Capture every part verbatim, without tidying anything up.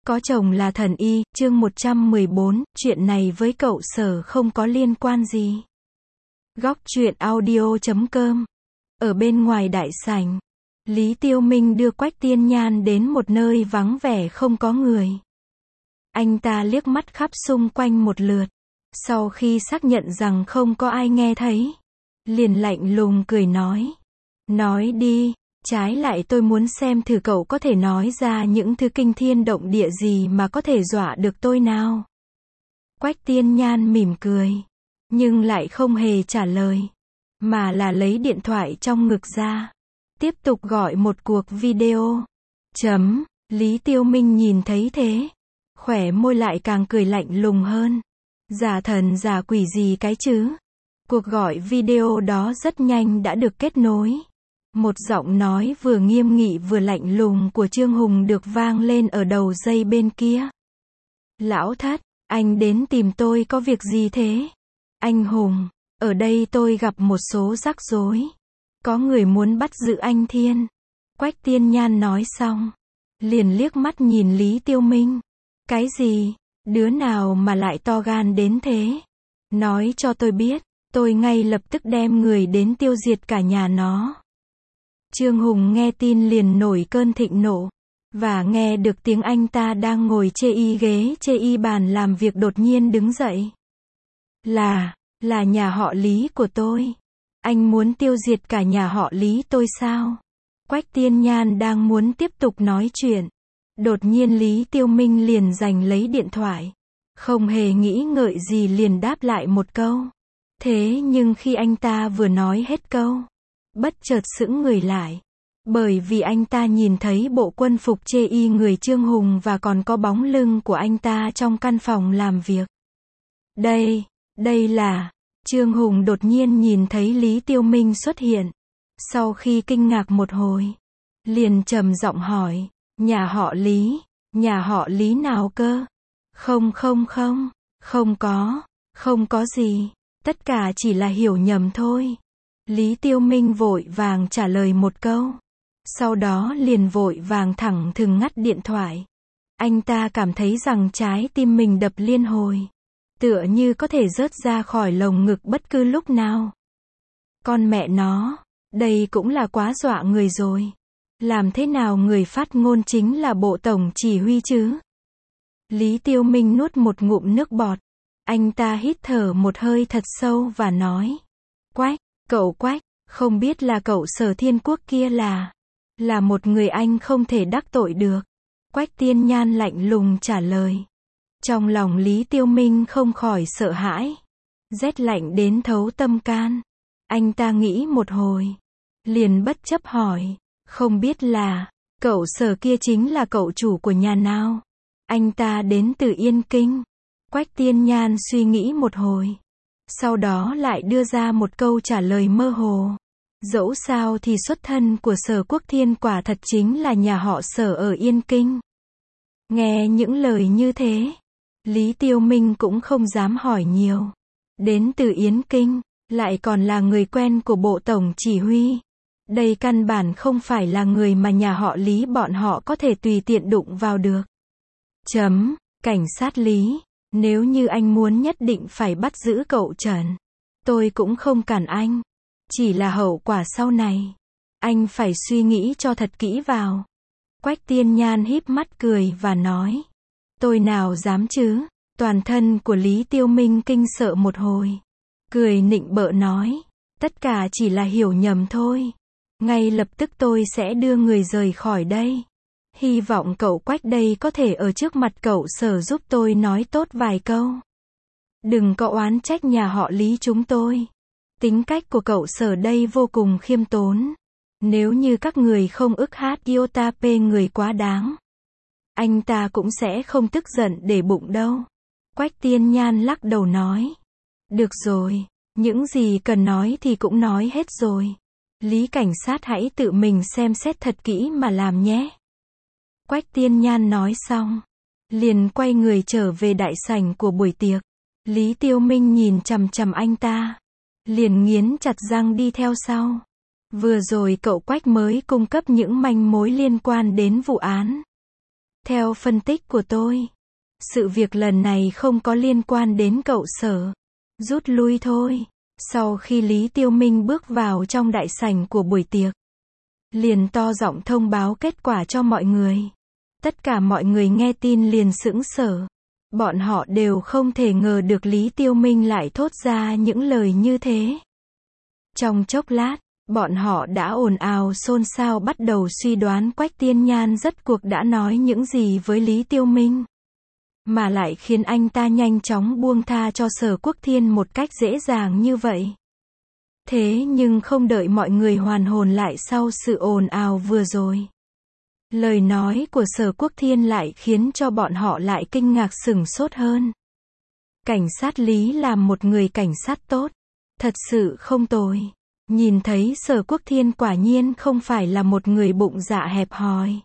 Có chồng là thần y, chương một trăm mười bốn, chuyện này với cậu Sở không có liên quan gì. Góc truyện audio chấm com. Ở bên ngoài đại sảnh, Lý Tiêu Minh đưa Quách Tiên Nhan đến một nơi vắng vẻ không có người. Anh ta liếc mắt khắp xung quanh một lượt. Sau khi xác nhận rằng không có ai nghe thấy, liền lạnh lùng cười nói. Nói đi, trái lại tôi muốn xem thử cậu có thể nói ra những thứ kinh thiên động địa gì mà có thể dọa được tôi nào. Quách Tiên Nhan mỉm cười, nhưng lại không hề trả lời, mà là lấy điện thoại trong ngực ra, tiếp tục gọi một cuộc video. Chấm, Lý Tiêu Minh nhìn thấy thế, khỏe môi lại càng cười lạnh lùng hơn. Giả thần giả quỷ gì cái chứ? Cuộc gọi video đó rất nhanh đã được kết nối. Một giọng nói vừa nghiêm nghị vừa lạnh lùng của Trương Hùng được vang lên ở đầu dây bên kia. Lão Thất, anh đến tìm tôi có việc gì thế? Anh Hùng, ở đây tôi gặp một số rắc rối. Có người muốn bắt giữ anh Thiên. Quách Tiên Nhan nói xong, liền liếc mắt nhìn Lý Tiêu Minh. Cái gì? Đứa nào mà lại to gan đến thế? Nói cho tôi biết, tôi ngay lập tức đem người đến tiêu diệt cả nhà nó. Trương Hùng nghe tin liền nổi cơn thịnh nộ, và nghe được tiếng anh ta đang ngồi chê y ghế chê y bàn làm việc đột nhiên đứng dậy. Là, là nhà họ Lý của tôi. Anh muốn tiêu diệt cả nhà họ Lý tôi sao? Quách Tiên Nhan đang muốn tiếp tục nói chuyện. Đột nhiên Lý Tiêu Minh liền giành lấy điện thoại. Không hề nghĩ ngợi gì liền đáp lại một câu. Thế nhưng khi anh ta vừa nói hết câu, bất chợt sững người lại. Bởi vì anh ta nhìn thấy bộ quân phục chê y người Trương Hùng và còn có bóng lưng của anh ta trong căn phòng làm việc. Đây, đây là... Trương Hùng đột nhiên nhìn thấy Lý Tiêu Minh xuất hiện. Sau khi kinh ngạc một hồi, liền trầm giọng hỏi. Nhà họ Lý, nhà họ Lý nào cơ? Không không không, không có, không có gì, tất cả chỉ là hiểu nhầm thôi. Lý Tiêu Minh vội vàng trả lời một câu. Sau đó liền vội vàng thẳng thừng ngắt điện thoại. Anh ta cảm thấy rằng trái tim mình đập liên hồi, tựa như có thể rớt ra khỏi lồng ngực bất cứ lúc nào. Con mẹ nó, đây cũng là quá dọa người rồi. Làm thế nào người phát ngôn chính là bộ tổng chỉ huy chứ? Lý Tiêu Minh nuốt một ngụm nước bọt. Anh ta hít thở một hơi thật sâu và nói. Quách, cậu Quách, không biết là cậu Sở Thiên Quốc kia là... Là một người anh không thể đắc tội được. Quách Tiên Nhan lạnh lùng trả lời. Trong lòng Lý Tiêu Minh không khỏi sợ hãi. Rét lạnh đến thấu tâm can. Anh ta nghĩ một hồi, liền bất chấp hỏi. Không biết là, cậu Sở kia chính là cậu chủ của nhà nào? Anh ta đến từ Yên Kinh. Quách Tiên Nhan suy nghĩ một hồi, sau đó lại đưa ra một câu trả lời mơ hồ. Dẫu sao thì xuất thân của Sở Quốc Thiên quả thật chính là nhà họ Sở ở Yên Kinh. Nghe những lời như thế, Lý Tiêu Minh cũng không dám hỏi nhiều. Đến từ Yên Kinh, lại còn là người quen của bộ tổng chỉ huy. Đây căn bản không phải là người mà nhà họ Lý bọn họ có thể tùy tiện đụng vào được. Chấm, cảnh sát Lý, nếu như anh muốn nhất định phải bắt giữ cậu Trần, tôi cũng không cản anh. Chỉ là hậu quả sau này, anh phải suy nghĩ cho thật kỹ vào. Quách Tiên Nhan híp mắt cười và nói. Tôi nào dám chứ? Toàn thân của Lý Tiêu Minh kinh sợ một hồi. Cười nịnh bợ nói. Tất cả chỉ là hiểu nhầm thôi. Ngay lập tức tôi sẽ đưa người rời khỏi đây. Hy vọng cậu Quách đây có thể ở trước mặt cậu Sở giúp tôi nói tốt vài câu. Đừng có oán trách nhà họ Lý chúng tôi. Tính cách của cậu Sở đây vô cùng khiêm tốn. Nếu như các người không ức hát iota p người quá đáng, anh ta cũng sẽ không tức giận để bụng đâu. Quách Tiên Nhan lắc đầu nói. Được rồi, những gì cần nói thì cũng nói hết rồi. Lý cảnh sát hãy tự mình xem xét thật kỹ mà làm nhé. Quách Tiên Nhan nói xong, liền quay người trở về đại sảnh của buổi tiệc. Lý Tiêu Minh nhìn chằm chằm anh ta, liền nghiến chặt răng đi theo sau. Vừa rồi cậu Quách mới cung cấp những manh mối liên quan đến vụ án. Theo phân tích của tôi, sự việc lần này không có liên quan đến cậu Sở. Rút lui thôi. Sau khi Lý Tiêu Minh bước vào trong đại sảnh của buổi tiệc, liền to giọng thông báo kết quả cho mọi người. Tất cả mọi người nghe tin liền sững sờ. Bọn họ đều không thể ngờ được Lý Tiêu Minh lại thốt ra những lời như thế. Trong chốc lát, bọn họ đã ồn ào xôn xao bắt đầu suy đoán Quách Tiên Nhan rốt cuộc đã nói những gì với Lý Tiêu Minh, mà lại khiến anh ta nhanh chóng buông tha cho Sở Quốc Thiên một cách dễ dàng như vậy. Thế nhưng không đợi mọi người hoàn hồn lại sau sự ồn ào vừa rồi, lời nói của Sở Quốc Thiên lại khiến cho bọn họ lại kinh ngạc sửng sốt hơn. Cảnh sát Lý là một người cảnh sát tốt, thật sự không tồi. Nhìn thấy Sở Quốc Thiên quả nhiên không phải là một người bụng dạ hẹp hòi.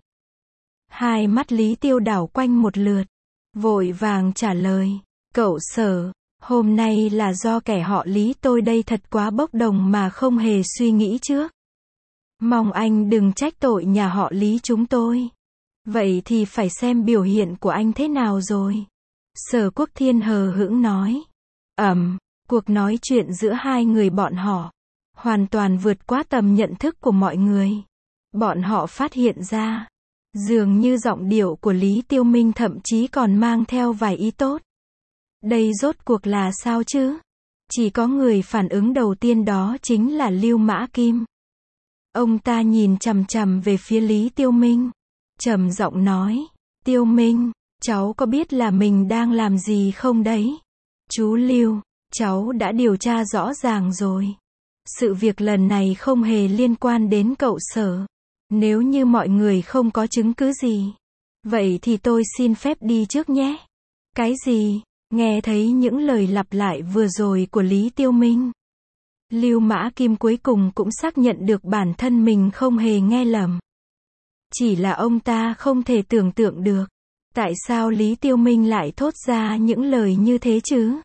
Hai mắt Lý Tiêu đảo quanh một lượt, vội vàng trả lời, cậu Sở, hôm nay là do kẻ họ Lý tôi đây thật quá bốc đồng mà không hề suy nghĩ trước. Mong anh đừng trách tội nhà họ Lý chúng tôi. Vậy thì phải xem biểu hiện của anh thế nào rồi. Sở Quốc Thiên hờ hững nói. Ầm, cuộc nói chuyện giữa hai người bọn họ hoàn toàn vượt quá tầm nhận thức của mọi người. Bọn họ phát hiện ra, dường như giọng điệu của Lý Tiêu Minh thậm chí còn mang theo vài ý tốt. Đây rốt cuộc là sao chứ? Chỉ có người phản ứng đầu tiên đó chính là Lưu Mã Kim. Ông ta nhìn chằm chằm về phía Lý Tiêu Minh, trầm giọng nói, Tiêu Minh, cháu có biết là mình đang làm gì không đấy? Chú Lưu, cháu đã điều tra rõ ràng rồi. Sự việc lần này không hề liên quan đến cậu Sở. Nếu như mọi người không có chứng cứ gì, vậy thì tôi xin phép đi trước nhé. Cái gì? Nghe thấy những lời lặp lại vừa rồi của Lý Tiêu Minh, Lưu Mã Kim cuối cùng cũng xác nhận được bản thân mình không hề nghe lầm. Chỉ là ông ta không thể tưởng tượng được, tại sao Lý Tiêu Minh lại thốt ra những lời như thế chứ?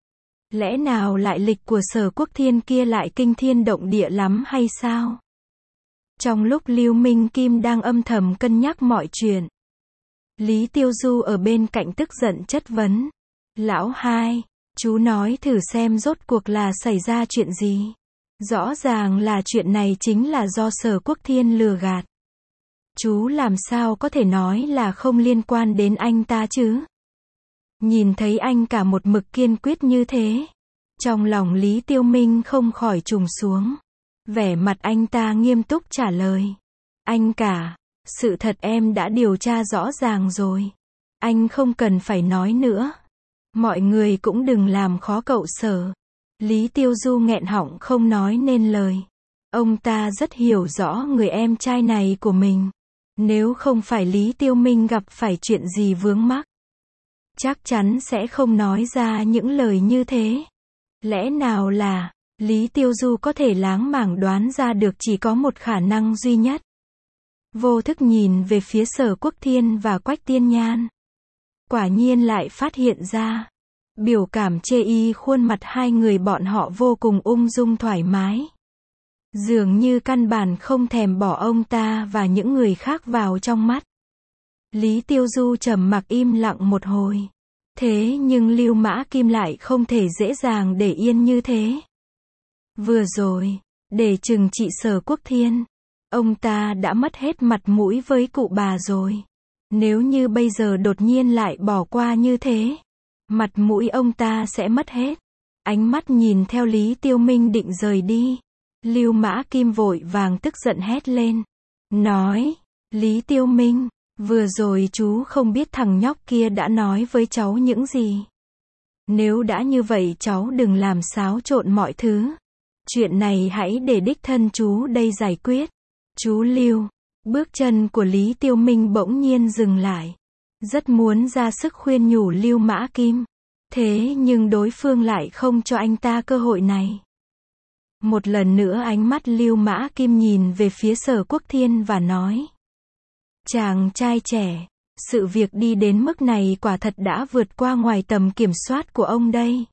Lẽ nào lại lịch của Sở Quốc Thiên kia lại kinh thiên động địa lắm hay sao? Trong lúc Lưu Minh Kim đang âm thầm cân nhắc mọi chuyện, Lý Tiêu Du ở bên cạnh tức giận chất vấn. Lão hai, chú nói thử xem rốt cuộc là xảy ra chuyện gì? Rõ ràng là chuyện này chính là do Sở Quốc Thiên lừa gạt. Chú làm sao có thể nói là không liên quan đến anh ta chứ? Nhìn thấy anh cả một mực kiên quyết như thế, trong lòng Lý Tiêu Minh không khỏi trùng xuống. Vẻ mặt anh ta nghiêm túc trả lời. Anh cả, sự thật em đã điều tra rõ ràng rồi. Anh không cần phải nói nữa. Mọi người cũng đừng làm khó cậu Sở. Lý Tiêu Du nghẹn họng không nói nên lời. Ông ta rất hiểu rõ người em trai này của mình. Nếu không phải Lý Tiêu Minh gặp phải chuyện gì vướng mắc, chắc chắn sẽ không nói ra những lời như thế. Lẽ nào là Lý Tiêu Du có thể láng mảng đoán ra được chỉ có một khả năng duy nhất. Vô thức nhìn về phía Sở Quốc Thiên và Quách Tiên Nhan. Quả nhiên lại phát hiện ra, biểu cảm chê y khuôn mặt hai người bọn họ vô cùng ung dung thoải mái. Dường như căn bản không thèm bỏ ông ta và những người khác vào trong mắt. Lý Tiêu Du trầm mặc im lặng một hồi. Thế nhưng Lưu Mã Kim lại không thể dễ dàng để yên như thế. Vừa rồi, để trừng trị Sở Quốc Thiên, ông ta đã mất hết mặt mũi với cụ bà rồi. Nếu như bây giờ đột nhiên lại bỏ qua như thế, mặt mũi ông ta sẽ mất hết. Ánh mắt nhìn theo Lý Tiêu Minh định rời đi, Lưu Mã Kim vội vàng tức giận hét lên. Nói, Lý Tiêu Minh, vừa rồi chú không biết thằng nhóc kia đã nói với cháu những gì. Nếu đã như vậy cháu đừng làm xáo trộn mọi thứ. Chuyện này hãy để đích thân chú đây giải quyết. Chú Lưu, bước chân của Lý Tiêu Minh bỗng nhiên dừng lại. Rất muốn ra sức khuyên nhủ Lưu Mã Kim. Thế nhưng đối phương lại không cho anh ta cơ hội này. Một lần nữa ánh mắt Lưu Mã Kim nhìn về phía Sở Quốc Thiên và nói. Chàng trai trẻ, sự việc đi đến mức này quả thật đã vượt qua ngoài tầm kiểm soát của ông đây.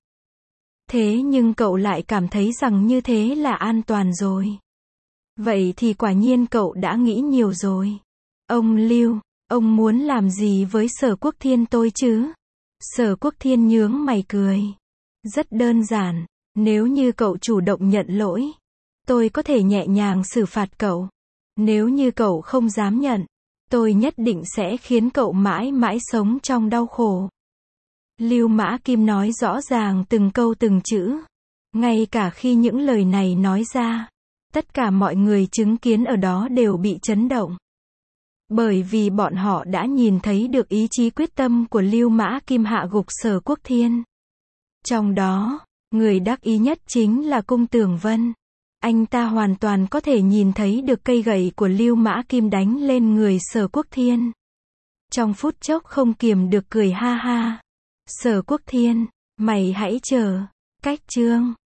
Thế nhưng cậu lại cảm thấy rằng như thế là an toàn rồi. Vậy thì quả nhiên cậu đã nghĩ nhiều rồi. Ông Lưu, Ông muốn làm gì với Sở Quốc Thiên tôi chứ? Sở Quốc Thiên nhướng mày cười. Rất đơn giản, nếu như cậu chủ động nhận lỗi, tôi có thể nhẹ nhàng xử phạt cậu. Nếu như cậu không dám nhận, tôi nhất định sẽ khiến cậu mãi mãi sống trong đau khổ. Lưu Mã Kim nói rõ ràng từng câu từng chữ. Ngay cả khi những lời này nói ra, tất cả mọi người chứng kiến ở đó đều bị chấn động. Bởi vì bọn họ đã nhìn thấy được ý chí quyết tâm của Lưu Mã Kim hạ gục Sở Quốc Thiên. Trong đó, người đắc ý nhất chính là Cung Tường Vân. Anh ta hoàn toàn có thể nhìn thấy được cây gậy của Lưu Mã Kim đánh lên người Sở Quốc Thiên. Trong phút chốc không kiềm được cười ha ha. Sở Quốc Thiên, mày hãy chờ. Cách chương